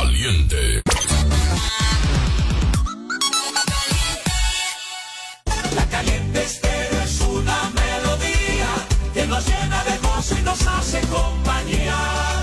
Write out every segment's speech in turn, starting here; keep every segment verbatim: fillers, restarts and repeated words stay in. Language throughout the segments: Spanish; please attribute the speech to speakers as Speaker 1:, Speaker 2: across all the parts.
Speaker 1: Caliente.
Speaker 2: La Caliente Estéreo es una melodía que nos llena de gozo y nos hace compañía.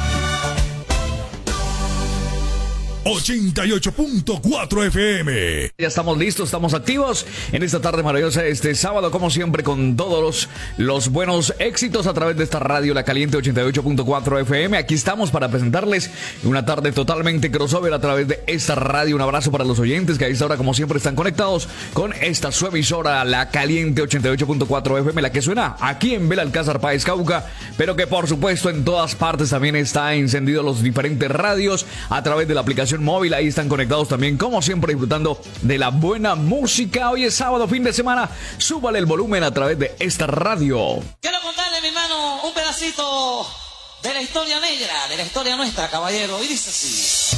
Speaker 1: ochenta y ocho punto cuatro F M.
Speaker 3: Ya estamos listos, estamos activos en esta tarde maravillosa, este sábado, como siempre, con todos los, los buenos éxitos a través de esta radio, La Caliente ochenta y ocho punto cuatro F M. Aquí estamos para presentarles una tarde totalmente crossover a través de esta radio. Un abrazo para los oyentes que a esta hora, como siempre, están conectados con esta su emisora, La Caliente ochenta y ocho punto cuatro F M, la que suena aquí en Belalcázar, Páez, Cauca, pero que por supuesto en todas partes también está encendido los diferentes radios a través de la aplicación móvil. Ahí están conectados también, como siempre, disfrutando de la buena música. Hoy es sábado, fin de semana. Súbale el volumen a través de esta radio.
Speaker 4: Quiero contarle, mi hermano, un pedacito de la historia negra, de la historia nuestra, caballero. Y dice así.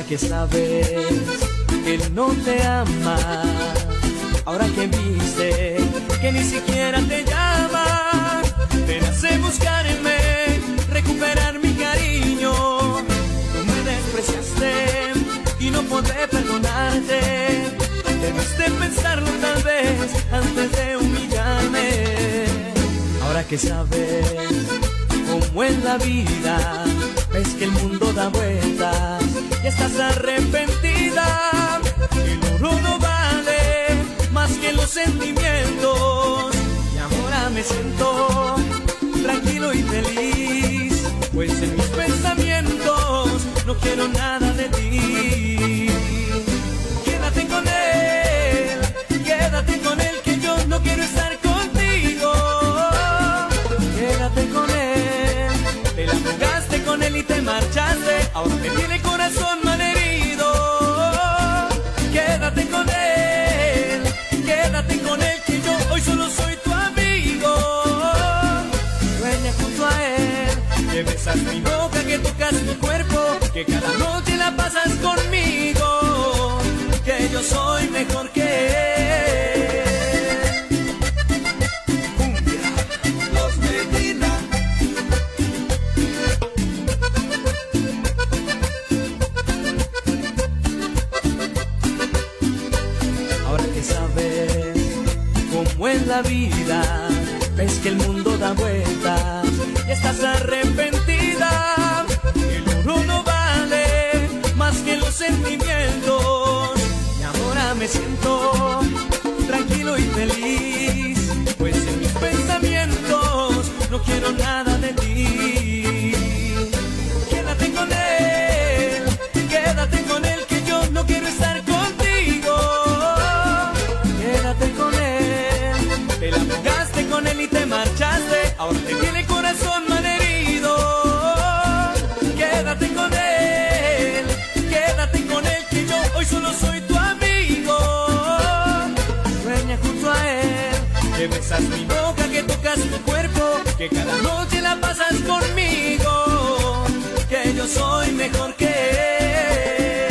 Speaker 5: que sabes que él no te ama, ahora que viste que ni siquiera te llama, te nace buscarme, recuperar mi cariño. Tú me despreciaste y no podré perdonarte. Debiste pensarlo tal vez antes de humillarme. Ahora que sabes cómo es la vida, ves que el mundo da vueltas y estás arrepentida. El oro no vale más que los sentimientos. Y ahora me siento tranquilo y feliz, pues en mis pensamientos no quiero nada de ti. Quédate con él, quédate con él, que yo no quiero estar contigo. Quédate con él, te la jugaste con él y te marchaste, ahora me tiene el corazón malherido. Quédate con él, quédate con él, que yo hoy solo soy tu amigo. Sueña junto a él, que besas mi boca, que tocas mi cuerpo, que cada noche la pasas conmigo, que yo soy mejor que él. Cumbia, los Medina. Ahora que sabes cómo es la vida, ves que el mundo da vueltas y estás arrepentida. El oro no vale más que los sentimientos. Y ahora me siento tranquilo y feliz, pues en mis pensamientos no quiero nada de ti. Quédate con él, quédate con él, que yo no quiero estar contigo. Quédate con él, te la jugaste con él y te marchaste, ahora te tiene el corazón malherido. Quédate con él, quédate con él, que yo hoy solo soy tu amigo. Sueña junto a él, que besas mi boca, que tocas mi cuerpo, que cada noche la pasas conmigo, que yo soy mejor que él.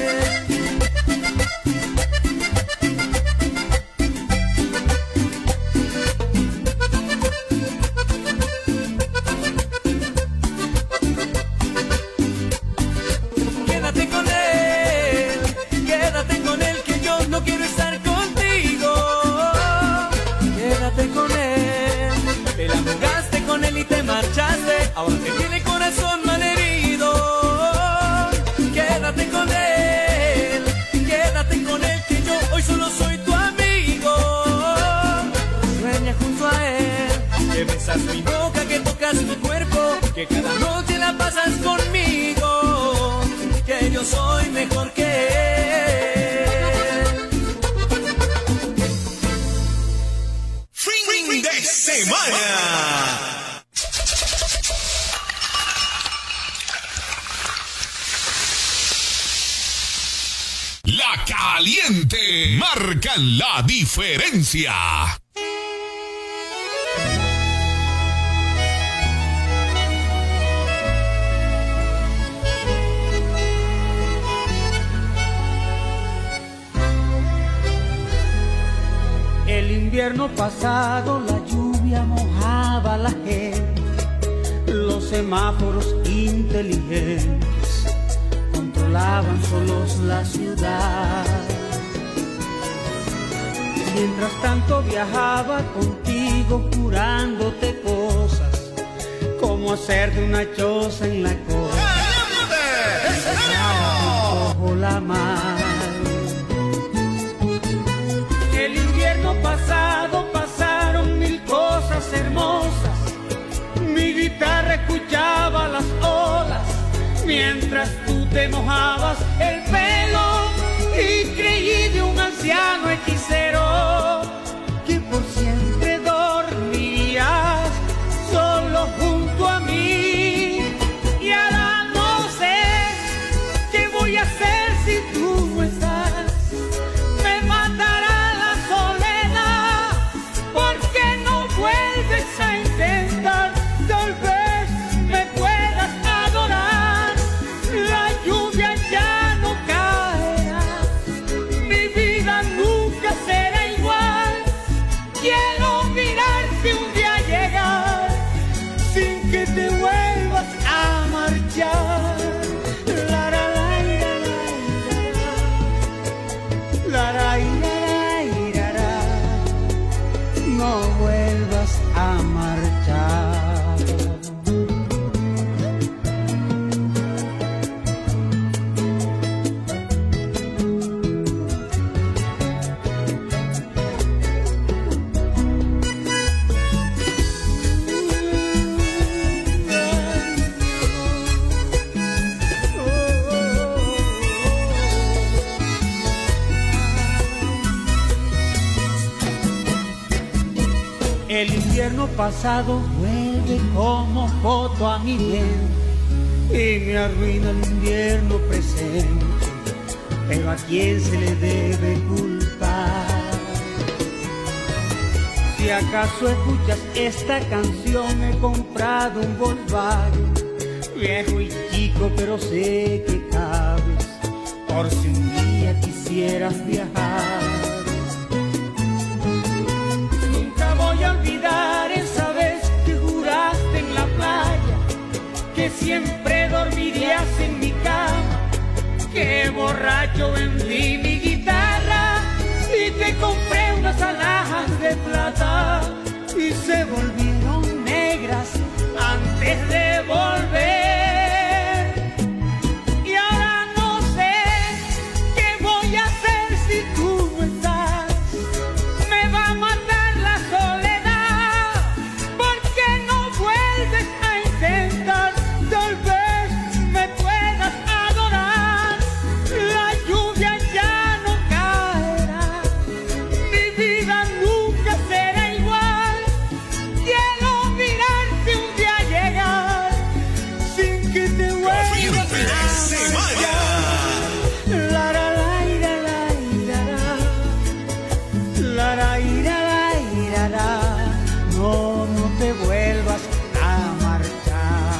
Speaker 5: Quédate con él, quédate con él, que yo no quiero estar contigo. Quédate con él, te la jugaste con él y te marchaste, ahora te tiene el corazón malherido. Quédate con él, quédate con él, que yo hoy solo soy tu amigo. Sueña junto a él, que besas mi boca, que tocas mi cuerpo, que cada noche la pasas conmigo, que yo soy mejor que él.
Speaker 1: Fin de semana. La Caliente marcan la diferencia.
Speaker 6: El invierno pasado la lluvia mojaba a la gente, los semáforos inteligentes controlaban solos la ciudad. Mientras tanto viajaba contigo jurándote cosas, como hacer de una choza en la costa bajo la mar. El invierno pasado pasaron mil cosas hermosas, mi guitarra escuchaba las olas, mientras tú te mojabas el pelo, y creí de un anciano hechicero que por siempre dormirías solo junto a mí. Y ahora no sé qué voy a hacer si tú no estás. Me matará la soledad, porque no vuelves a intentar. Tal vez me puedas adorar. La lluvia ya no El invierno pasado vuelve como foto a mi mente y me arruina el invierno presente, pero ¿a quién se le debe culpar? Si acaso escuchas esta canción, he comprado un Volkswagen, viejo y chico, pero sé que cabes, por si un día quisieras viajar. Nunca voy a olvidar esa vez que juraste en la playa que siempre dormirías en mi cama, que borracho vendí mi guitarra y te compré unas alhajas de plata y se volvieron negras antes de volver. Y ahora no sé qué voy a hacer si tú no estás. Me va a matar la soledad porque no vuelves a intentar. Tal vez me puedas adorar, la lluvia ya no caerá, mi vida nunca será igual. Quiero mirarte un día llegar sin que te vuelvas a enamorar. La la la ira, la ira, la la ira, la ira, la. No, no te vuelvas a marchar.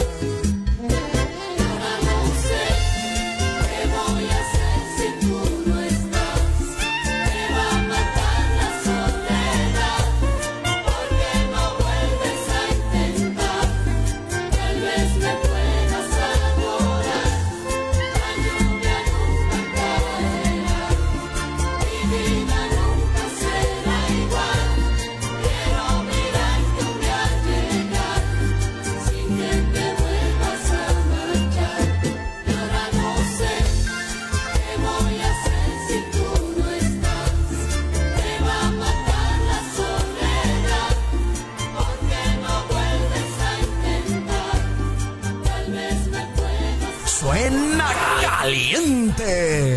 Speaker 2: Ahora no sé qué voy a hacer si tú no estás. Me va a matar la soledad porque no vuelves a intentar. Tal vez me puedas adorar, la lluvia nunca caerá, mi vida nunca será igual. Quiero mirarte un día llegar sin que te vuelvas a marchar. Y ahora no sé qué voy a hacer si tú no estás. Me va a matar la soledad porque no vuelves a intentar. Tal vez me puedas.
Speaker 7: Suena caliente.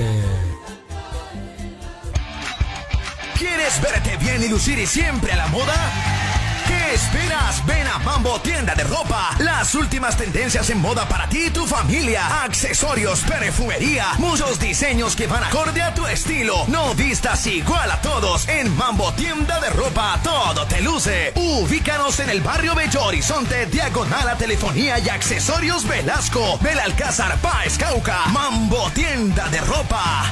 Speaker 7: ¿Quieres verte bien y lucir y siempre a la moda? ¿Qué esperas? Ven a Mambo Tienda de Ropa. Las últimas tendencias en moda para ti y tu familia. Accesorios, perfumería, muchos diseños que van acorde a tu estilo. No vistas igual a todos. En Mambo Tienda de Ropa todo te luce. Ubícanos en el barrio Bello Horizonte, diagonal a Telefonía y Accesorios Velasco, Belalcázar, Páez, Cauca. Mambo Tienda de Ropa.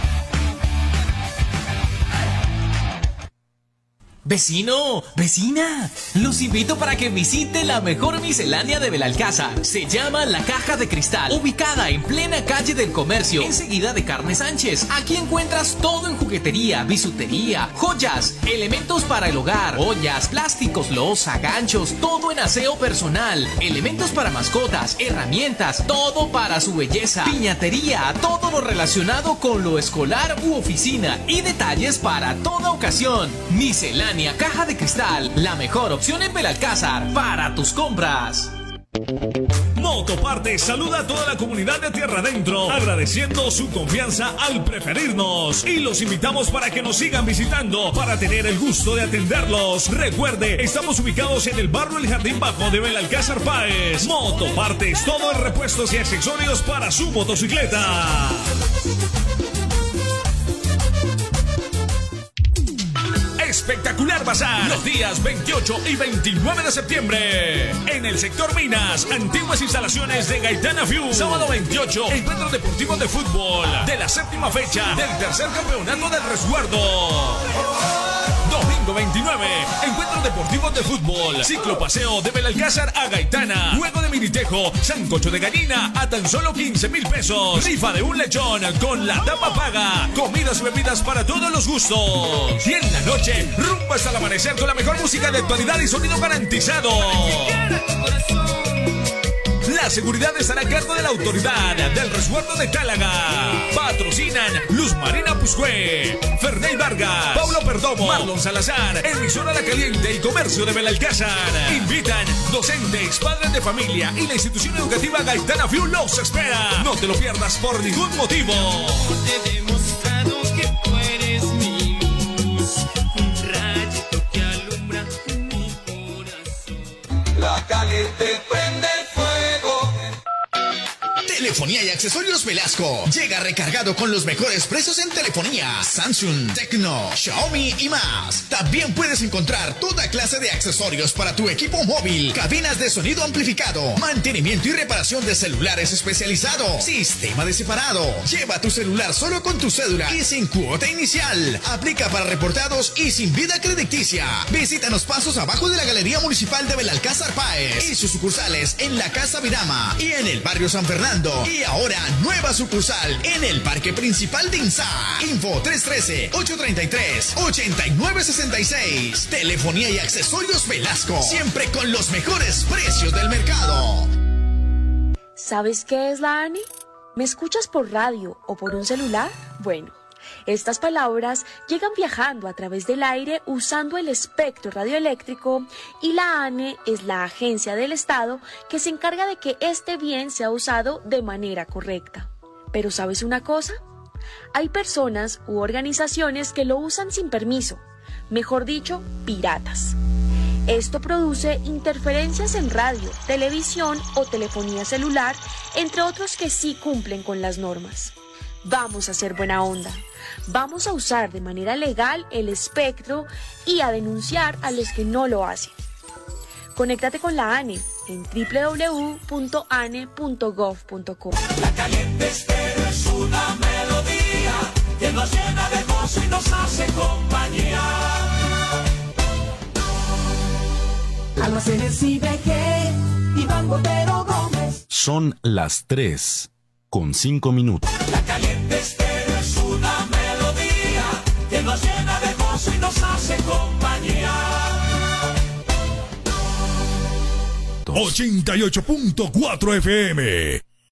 Speaker 8: Vecino, vecina, los invito para que visite la mejor miscelánea de Belalcázar. Se llama La Caja de Cristal, ubicada en plena calle del Comercio, enseguida de Carne Sánchez. Aquí encuentras todo en juguetería, bisutería, joyas, elementos para el hogar, ollas, plásticos, loza, ganchos, todo en aseo personal, elementos para mascotas, herramientas, todo para su belleza, piñatería, todo lo relacionado con lo escolar u oficina y detalles para toda ocasión. Miscelánea Caja de Cristal, la mejor opción en Belalcázar para tus compras.
Speaker 1: Motoparte saluda a toda la comunidad de Tierra Adentro, agradeciendo su confianza al preferirnos y los invitamos para que nos sigan visitando para tener el gusto de atenderlos. Recuerde, estamos ubicados en el barrio El Jardín Bajo de Belalcázar Páez. Motopartes, todo en repuestos y accesorios para su motocicleta. Espectacular Bazar, los días veintiocho y veintinueve de septiembre en el sector Minas, antiguas instalaciones de Gaitana View. Sábado veintiocho, encuentro deportivo de fútbol de la séptima fecha del tercer campeonato del resguardo. Domingo veintinueve, encuentro deportivo de fútbol, ciclo paseo de Belalcázar a Gaitana, juego de minitejo, sancocho de gallina a tan solo quince mil pesos, rifa de un lechón con la tapa paga, comidas y bebidas para todos los gustos. Y en la noche, rumbo hasta el amanecer con la mejor música de actualidad y sonido garantizado. La seguridad estará a cargo de la autoridad del resguardo de Tálaga. Patrocinan Luz Marina Puscué, Ferney Vargas, Paulo Perdomo, Marlon Salazar, emisora La Caliente y Comercio de Belalcázar. Invitan docentes, padres de familia y la institución educativa Gaitana View los espera. No te lo pierdas por ningún motivo.
Speaker 5: Te he demostrado que tú eres mi luz, un rayito que alumbra mi corazón.
Speaker 2: te prende fuego.
Speaker 7: Telefonía y accesorios Velasco. Llega recargado con los mejores precios en telefonía, Samsung, Tecno, Xiaomi y más. También puedes encontrar toda clase de accesorios para tu equipo móvil, cabinas de sonido amplificado, mantenimiento y reparación de celulares especializado, sistema de separado. Lleva tu celular solo con tu cédula y sin cuota inicial. Aplica para reportados y sin vida crediticia. Visítanos pasos abajo de la Galería Municipal de Belalcázar Páez y sus sucursales en la Casa Vidama y en el barrio San Fernando. Y ahora, nueva sucursal en el parque principal de INSA. Info tres uno tres, ocho tres tres, ocho nueve seis seis. Telefonía y accesorios Velasco. Siempre con los mejores precios del mercado.
Speaker 9: ¿Sabes qué es la A N E? ¿Me escuchas por radio o por un celular? Bueno, estas palabras llegan viajando a través del aire usando el espectro radioeléctrico y la A N E es la agencia del Estado que se encarga de que este bien sea usado de manera correcta. Pero ¿sabes una cosa? Hay personas u organizaciones que lo usan sin permiso, mejor dicho, piratas. Esto produce interferencias en radio, televisión o telefonía celular, entre otros que sí cumplen con las normas. Vamos a ser buena onda. Vamos a usar de manera legal el espectro y a denunciar a los que no lo hacen. Conéctate con la A N E en doble u doble u doble u punto a n e punto gov punto co.
Speaker 2: La caliente estéreo es una melodía que nos llena de gozo y nos hace compañía.
Speaker 5: Almacenes I B G, Iván Botero Gómez.
Speaker 10: Son las tres con cinco minutos.
Speaker 2: La caliente estéreo es una melodía que nos llena de gozo y nos hace compañía.
Speaker 1: ochenta y ocho punto cuatro F M.